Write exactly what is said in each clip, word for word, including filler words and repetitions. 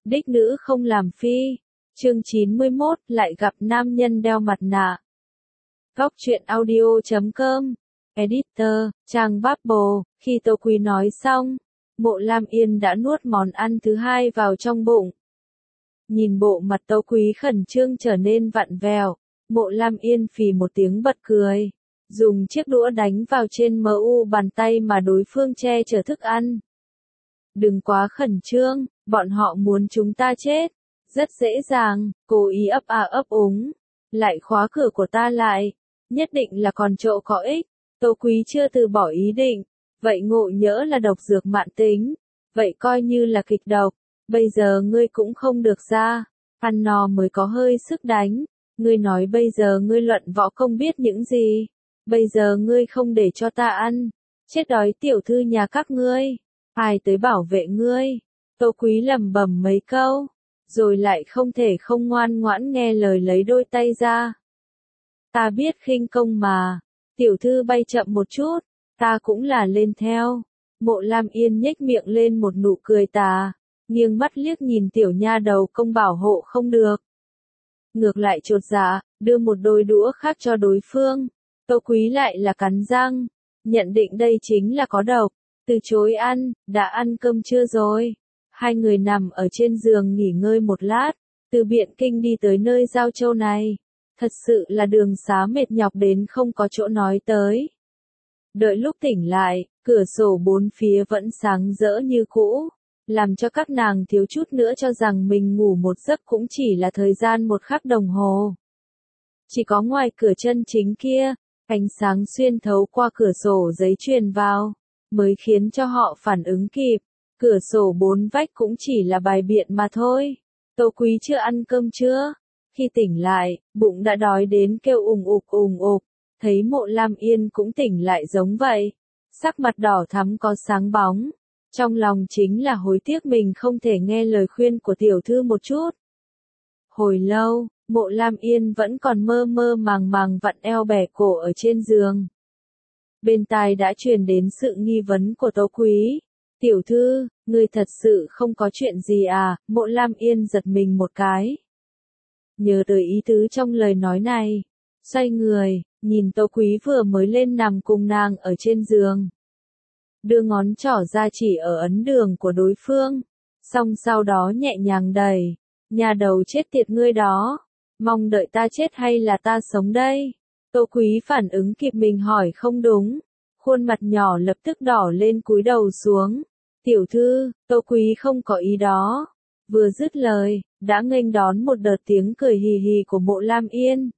đích nữ không làm phi. Chương chín mươi mốt, lại gặp nam nhân đeo mặt nạ. Góc truyện audio chấm com. Editor, trang Bubble. Khi Tô Quý nói xong, Mộ Lam Yên đã nuốt món ăn thứ hai vào trong bụng. Nhìn bộ mặt Tô Quý khẩn trương trở nên vặn vẹo, Mộ Lam Yên phì một tiếng bật cười, dùng chiếc đũa đánh vào trên mờ u bàn tay mà đối phương che chở thức ăn. Đừng quá khẩn trương, bọn họ muốn chúng ta chết. Rất dễ dàng, cố ý ấp à ấp úng. Lại khóa cửa của ta lại. Nhất định là còn chỗ có ích. Tô Quý chưa từ bỏ ý định. Vậy ngộ nhỡ là độc dược mãn tính. Vậy coi như là kịch độc. Bây giờ ngươi cũng không được ra. Ăn no mới có hơi sức đánh. Ngươi nói bây giờ ngươi luận võ công biết những gì. Bây giờ ngươi không để cho ta ăn. Chết đói tiểu thư nhà các ngươi. Ai tới bảo vệ ngươi. Tô Quý lẩm bẩm mấy câu. Rồi lại không thể không ngoan ngoãn nghe lời lấy đôi tay ra. Ta biết khinh công mà. Tiểu thư bay chậm một chút. Ta cũng là lên theo. Mộ Lam Yên nhếch miệng lên một nụ cười tà. Nghiêng mắt liếc nhìn tiểu nha đầu công bảo hộ không được. Ngược lại chột dạ, đưa một đôi đũa khác cho đối phương. Tô Quý lại là cắn răng. Nhận định đây chính là có độc. Từ chối ăn, đã ăn cơm chưa rồi? Hai người nằm ở trên giường nghỉ ngơi một lát. Từ Biện Kinh đi tới nơi Giao Châu này. Thật sự là đường xá mệt nhọc đến không có chỗ nói tới. Đợi lúc tỉnh lại, cửa sổ bốn phía vẫn sáng rỡ như cũ. Làm cho các nàng thiếu chút nữa cho rằng mình ngủ một giấc cũng chỉ là thời gian một khắc đồng hồ. Chỉ có ngoài cửa chân chính kia, ánh sáng xuyên thấu qua cửa sổ giấy truyền vào, mới khiến cho họ phản ứng kịp. Cửa sổ bốn vách cũng chỉ là bài biện mà thôi. Tô Quý chưa ăn cơm chưa? Khi tỉnh lại, bụng đã đói đến kêu ùng ục ùng ục. Thấy Mộ Lam Yên cũng tỉnh lại giống vậy. Sắc mặt đỏ thắm có sáng bóng. Trong lòng chính là hối tiếc mình không thể nghe lời khuyên của tiểu thư một chút. Hồi lâu, Mộ Lam Yên vẫn còn mơ mơ màng màng vặn eo bẻ cổ ở trên giường. Bên tai đã truyền đến sự nghi vấn của Tô Quý. Tiểu thư, ngươi thật sự không có chuyện gì à? Mộ Lam Yên giật mình một cái. Nhớ tới ý tứ trong lời nói này. Xoay người, nhìn Tô Quý vừa mới lên nằm cùng nàng ở trên giường. Đưa ngón trỏ ra chỉ ở ấn đường của đối phương. Xong sau đó nhẹ nhàng đẩy. Nhà đầu chết tiệt ngươi đó. Mong đợi ta chết hay là ta sống đây? Tô Quý phản ứng kịp mình hỏi không đúng. Khuôn mặt nhỏ lập tức đỏ lên cúi đầu xuống. Tiểu thư, Tô Quý không có ý đó. Vừa dứt lời, đã nghênh đón một đợt tiếng cười hì hì của Mộ Lam Yên.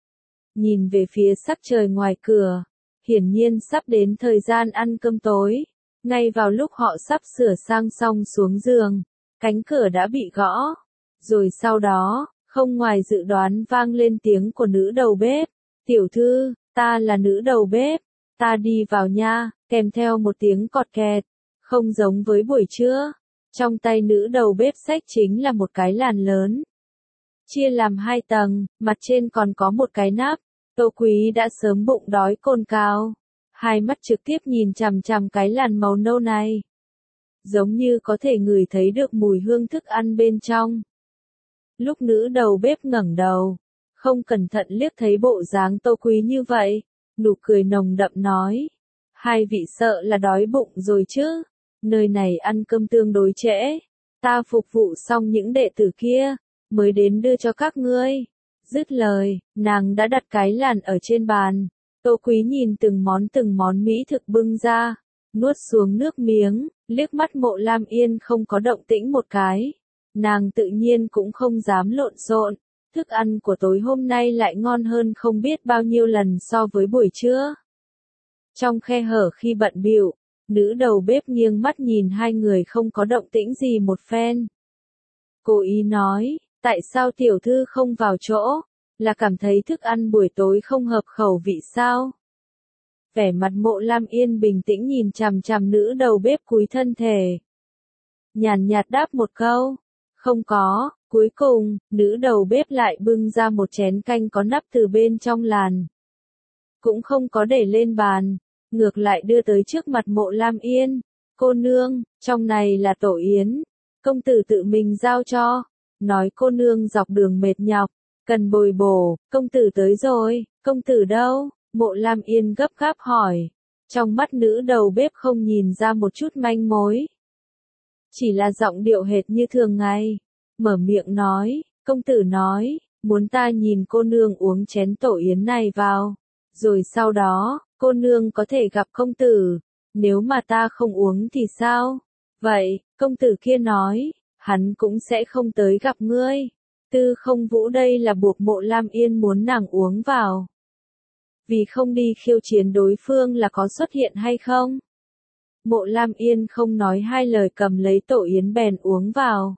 Nhìn về phía sắc trời ngoài cửa, hiển nhiên sắp đến thời gian ăn cơm tối. Ngay vào lúc họ sắp sửa sang xong xuống giường, cánh cửa đã bị gõ. Rồi sau đó, không ngoài dự đoán vang lên tiếng của nữ đầu bếp. Tiểu thư, ta là nữ đầu bếp. Ta đi vào nha, kèm theo một tiếng cọt kẹt. Không giống với buổi trưa. Trong tay nữ đầu bếp xách chính là một cái làn lớn. Chia làm hai tầng, mặt trên còn có một cái nắp. Tô Quý đã sớm bụng đói cồn cào. Hai mắt trực tiếp nhìn chằm chằm cái làn màu nâu này. Giống như có thể ngửi thấy được mùi hương thức ăn bên trong. Lúc nữ đầu bếp ngẩng đầu, không cẩn thận liếc thấy bộ dáng Tô Quý như vậy, nụ cười nồng đậm nói. Hai vị sợ là đói bụng rồi chứ, nơi này ăn cơm tương đối trễ, ta phục vụ xong những đệ tử kia, mới đến đưa cho các ngươi. Dứt lời, nàng đã đặt cái làn ở trên bàn. Tô Quý nhìn từng món từng món mỹ thực bưng ra, nuốt xuống nước miếng, liếc mắt Mộ Lam Yên không có động tĩnh một cái. Nàng tự nhiên cũng không dám lộn xộn, thức ăn của tối hôm nay lại ngon hơn không biết bao nhiêu lần so với buổi trưa. Trong khe hở khi bận bịu, nữ đầu bếp nghiêng mắt nhìn hai người không có động tĩnh gì một phen. Cố ý nói, tại sao tiểu thư không vào chỗ, là cảm thấy thức ăn buổi tối không hợp khẩu vị sao? Vẻ mặt Mộ Lam Yên bình tĩnh nhìn chằm chằm nữ đầu bếp cúi thân thể. Nhàn nhạt đáp một câu, không có. Cuối cùng, nữ đầu bếp lại bưng ra một chén canh có nắp từ bên trong làn. Cũng không có để lên bàn, ngược lại đưa tới trước mặt Mộ Lam Yên. Cô nương, trong này là tổ yến. công tử tự mình giao cho, nói cô nương dọc đường mệt nhọc, cần bồi bổ, công tử tới rồi, công tử đâu? Mộ Lam Yên gấp gáp hỏi, trong mắt nữ đầu bếp không nhìn ra một chút manh mối. Chỉ là giọng điệu hệt như thường ngày, mở miệng nói, công tử nói, muốn ta nhìn cô nương uống chén tổ yến này vào, rồi sau đó, cô nương có thể gặp công tử, nếu mà ta không uống thì sao? Vậy, công tử kia nói, hắn cũng sẽ không tới gặp ngươi. Tư Không Vũ đây là buộc Mộ Lam Yên muốn nàng uống vào. Vì không đi khiêu chiến đối phương là có xuất hiện hay không? Mộ Lam Yên không nói hai lời cầm lấy tổ yến bèn uống vào.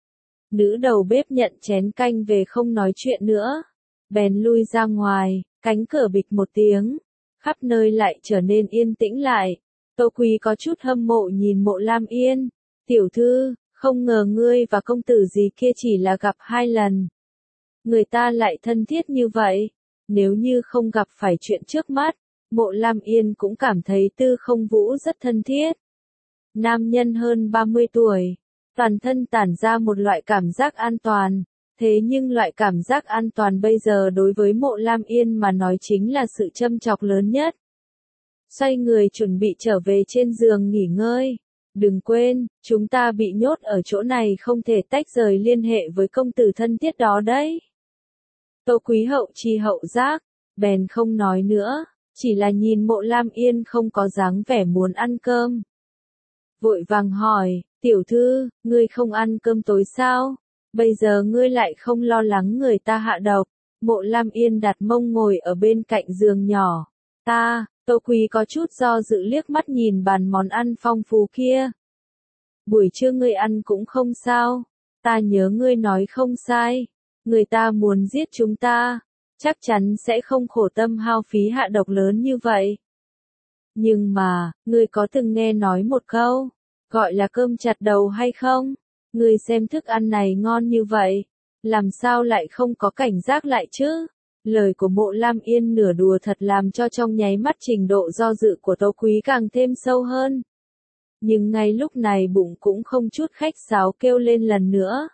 Nữ đầu bếp nhận chén canh về không nói chuyện nữa. Bèn lui ra ngoài, cánh cửa bịch một tiếng. Khắp nơi lại trở nên yên tĩnh lại. Tô Quý có chút hâm mộ nhìn Mộ Lam Yên. Tiểu thư, không ngờ ngươi và công tử gì kia chỉ là gặp hai lần. Người ta lại thân thiết như vậy. Nếu như không gặp phải chuyện trước mắt, Mộ Lam Yên cũng cảm thấy Tư Không Vũ rất thân thiết. Nam nhân hơn ba mươi tuổi, toàn thân tản ra một loại cảm giác an toàn, thế nhưng loại cảm giác an toàn bây giờ đối với Mộ Lam Yên mà nói chính là sự châm chọc lớn nhất. Xoay người chuẩn bị trở về trên giường nghỉ ngơi. Đừng quên, chúng ta bị nhốt ở chỗ này không thể tách rời liên hệ với công tử thân thiết đó đấy. Tô Quý hậu chi hậu giác, bèn không nói nữa, chỉ là nhìn Mộ Lam Yên không có dáng vẻ muốn ăn cơm. Vội vàng hỏi, tiểu thư, ngươi không ăn cơm tối sao? Bây giờ ngươi lại không lo lắng người ta hạ độc. Mộ Lam Yên đặt mông ngồi ở bên cạnh giường nhỏ. Ta, Tô Quý có chút do dự liếc mắt nhìn bàn món ăn phong phú kia. Buổi trưa ngươi ăn cũng không sao, ta nhớ ngươi nói không sai. Người ta muốn giết chúng ta, chắc chắn sẽ không khổ tâm hao phí hạ độc lớn như vậy. Nhưng mà, ngươi có từng nghe nói một câu, gọi là cơm chặt đầu hay không? Ngươi xem thức ăn này ngon như vậy, làm sao lại không có cảnh giác lại chứ? Lời của Mộ Lam Yên nửa đùa thật làm cho trong nháy mắt trình độ do dự của Tô Quý càng thêm sâu hơn. Nhưng ngay lúc này bụng cũng không chút khách sáo kêu lên lần nữa.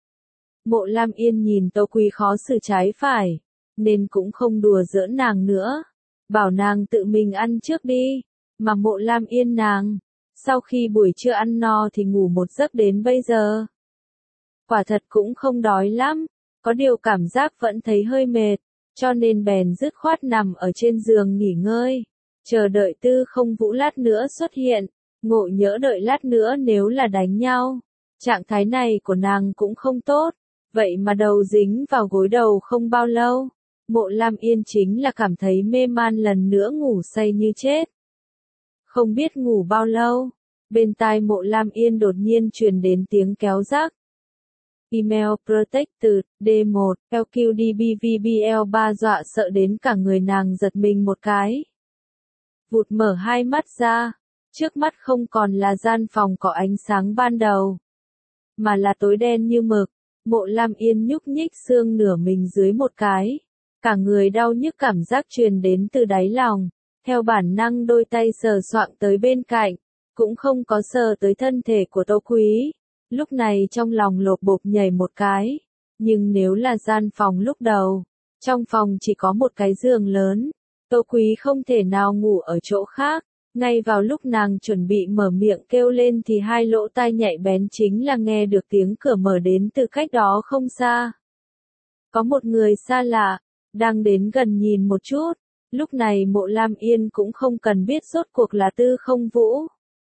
Mộ Lam Yên nhìn Tô Quý khó xử trái phải, nên cũng không đùa giỡn nàng nữa. Bảo nàng tự mình ăn trước đi, mà Mộ Lam Yên nàng, sau khi buổi trưa ăn no thì ngủ một giấc đến bây giờ. Quả thật cũng không đói lắm, có điều cảm giác vẫn thấy hơi mệt, cho nên bèn dứt khoát nằm ở trên giường nghỉ ngơi, chờ đợi Tư Không Vũ lát nữa xuất hiện, ngộ nhỡ đợi lát nữa nếu là đánh nhau. Trạng thái này của nàng cũng không tốt, vậy mà đầu dính vào gối đầu không bao lâu. Mộ Lam Yên chính là cảm thấy mê man lần nữa ngủ say như chết. Không biết ngủ bao lâu, bên tai Mộ Lam Yên đột nhiên truyền đến tiếng kéo rác. Email Protected, D một, L Q D B V B L ba dọa sợ đến cả người nàng giật mình một cái. Vụt mở hai mắt ra, trước mắt không còn là gian phòng có ánh sáng ban đầu, mà là tối đen như mực. Mộ Lam Yên nhúc nhích xương nửa mình dưới một cái. Cả người đau nhức cảm giác truyền đến từ đáy lòng, theo bản năng đôi tay sờ soạng tới bên cạnh, cũng không có sờ tới thân thể của Tô Quý. Lúc này trong lòng lột bột nhảy một cái, nhưng nếu là gian phòng lúc đầu, trong phòng chỉ có một cái giường lớn, Tô Quý không thể nào ngủ ở chỗ khác. Ngay vào lúc nàng chuẩn bị mở miệng kêu lên thì hai lỗ tai nhạy bén chính là nghe được tiếng cửa mở đến từ cách đó không xa. Có một người xa lạ đang đến gần nhìn một chút. Lúc này Mộ Lam Yên cũng không cần biết rốt cuộc là Tư Không Vũ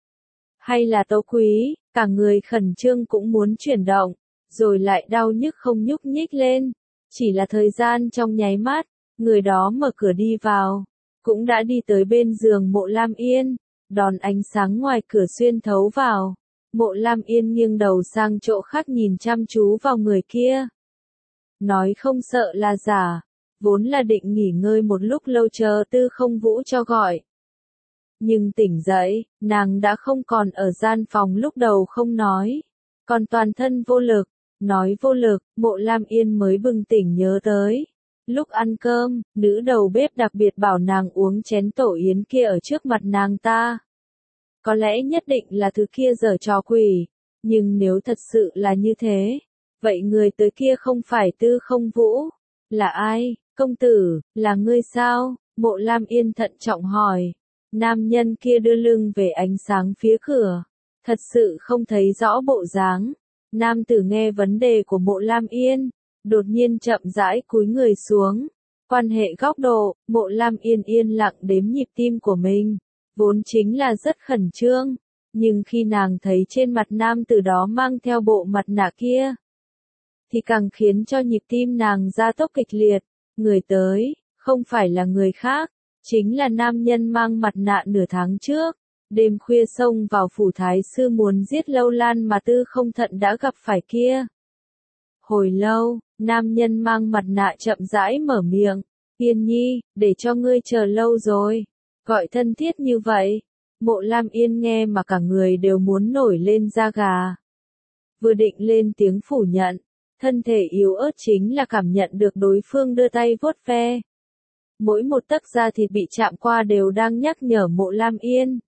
hay là Tô Quý, cả người khẩn trương cũng muốn chuyển động, rồi lại đau nhức không nhúc nhích lên. Chỉ là thời gian trong nháy mắt, người đó mở cửa đi vào, cũng đã đi tới bên giường Mộ Lam Yên, đòn ánh sáng ngoài cửa xuyên thấu vào. Mộ Lam Yên nghiêng đầu sang chỗ khác nhìn chăm chú vào người kia. Nói không sợ là giả, vốn là định nghỉ ngơi một lúc lâu chờ Tư Không Vũ cho gọi. Nhưng tỉnh dậy, nàng đã không còn ở gian phòng lúc đầu không nói, còn toàn thân vô lực. Nói vô lực, Mộ Lam Yên mới bừng tỉnh nhớ tới. Lúc ăn cơm, nữ đầu bếp đặc biệt bảo nàng uống chén tổ yến kia ở trước mặt nàng ta. Có lẽ nhất định là thứ kia giở trò quỷ, Nhưng nếu thật sự là như thế, vậy người tới kia không phải Tư Không Vũ, là ai? Công tử, là ngươi sao? Mộ Lam Yên thận trọng hỏi. Nam nhân kia đưa lưng về ánh sáng phía cửa, thật sự không thấy rõ bộ dáng. Nam tử nghe vấn đề của Mộ Lam Yên, đột nhiên chậm rãi cúi người xuống. Quan hệ góc độ, Mộ Lam Yên yên lặng đếm nhịp tim của mình, vốn chính là rất khẩn trương, nhưng khi nàng thấy trên mặt nam tử đó mang theo bộ mặt nạ kia, thì càng khiến cho nhịp tim nàng gia tốc kịch liệt. Người tới, không phải là người khác, chính là nam nhân mang mặt nạ nửa tháng trước, đêm khuya xông vào phủ thái sư muốn giết Lâu Lan mà Tư Không Thận đã gặp phải kia. Hồi lâu, nam nhân mang mặt nạ chậm rãi mở miệng, Yên Nhi, để cho ngươi chờ lâu rồi, gọi thân thiết như vậy. Mộ Lam Yên nghe mà cả người đều muốn nổi lên da gà. Vừa định lên tiếng phủ nhận, thân thể yếu ớt chính là cảm nhận được đối phương đưa tay vuốt ve. Mỗi một tấc da thịt bị chạm qua đều đang nhắc nhở Mộ Lam Yên.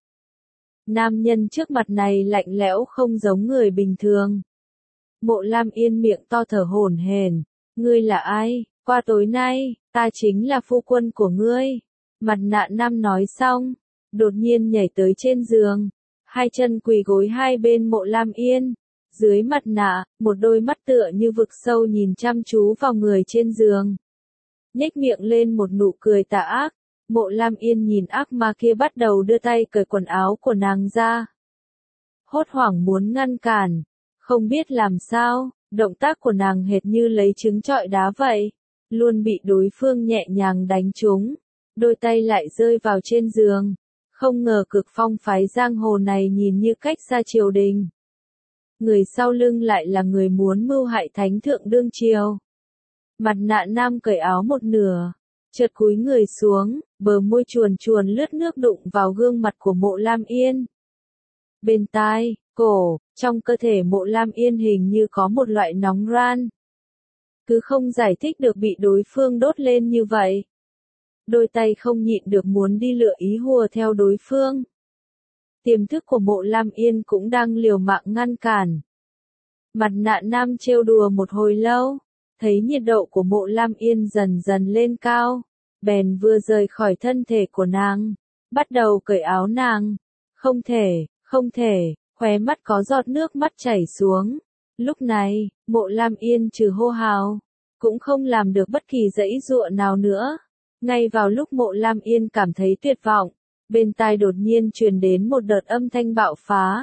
Nam nhân trước mặt này lạnh lẽo không giống người bình thường. Mộ Lam Yên miệng to thở hổn hển, ngươi là ai? Qua tối nay, ta chính là phu quân của ngươi. Mặt nạ nam nói xong, đột nhiên nhảy tới trên giường, hai chân quỳ gối hai bên Mộ Lam Yên. Dưới mặt nạ, một đôi mắt tựa như vực sâu nhìn chăm chú vào người trên giường. Nhếch miệng lên một nụ cười tà ác, Mộ Lam Yên nhìn ác ma kia bắt đầu đưa tay cởi quần áo của nàng ra. Hốt hoảng muốn ngăn cản, không biết làm sao, động tác của nàng hệt như lấy trứng trọi đá vậy, luôn bị đối phương nhẹ nhàng đánh trúng, đôi tay lại rơi vào trên giường. Không ngờ cực phong phái giang hồ này nhìn như cách xa triều đình. Người sau lưng lại là người muốn mưu hại thánh thượng đương triều. Mặt nạ nam cởi áo một nửa, chợt cúi người xuống, bờ môi chuồn chuồn lướt nước đụng vào gương mặt của Mộ Lam Yên. Bên tai, cổ, trong cơ thể Mộ Lam Yên hình như có một loại nóng ran. Cứ không giải thích được bị đối phương đốt lên như vậy. Đôi tay không nhịn được muốn đi lựa ý hùa theo đối phương. Tiềm thức của Mộ Lam Yên cũng đang liều mạng ngăn cản. Mặt nạ nam trêu đùa một hồi lâu, thấy nhiệt độ của Mộ Lam Yên dần dần lên cao, bèn vừa rời khỏi thân thể của nàng, bắt đầu cởi áo nàng. Không thể, không thể, khóe mắt có giọt nước mắt chảy xuống. Lúc này, Mộ Lam Yên trừ hô hào, cũng không làm được bất kỳ giãy giụa nào nữa. Ngay vào lúc Mộ Lam Yên cảm thấy tuyệt vọng, bên tai đột nhiên truyền đến một đợt âm thanh bạo phá.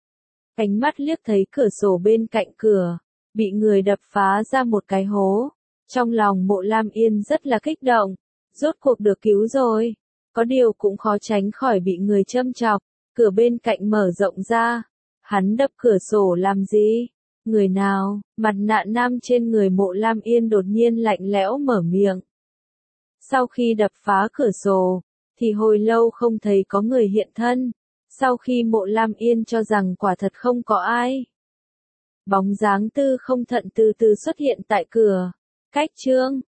Ánh mắt liếc thấy cửa sổ bên cạnh cửa, bị người đập phá ra một cái hố. Trong lòng Mộ Lam Yên rất là kích động, rốt cuộc được cứu rồi. Có điều cũng khó tránh khỏi bị người châm chọc, cửa bên cạnh mở rộng ra. Hắn đập cửa sổ làm gì? Người nào? Mặt nạ nam trên người Mộ Lam Yên đột nhiên lạnh lẽo mở miệng. Sau khi đập phá cửa sổ, thì hồi lâu không thấy có người hiện thân. Sau khi Mộ Lam Yên cho rằng quả thật không có ai, bóng dáng Tư Không Thận từ từ xuất hiện tại cửa. Cách chương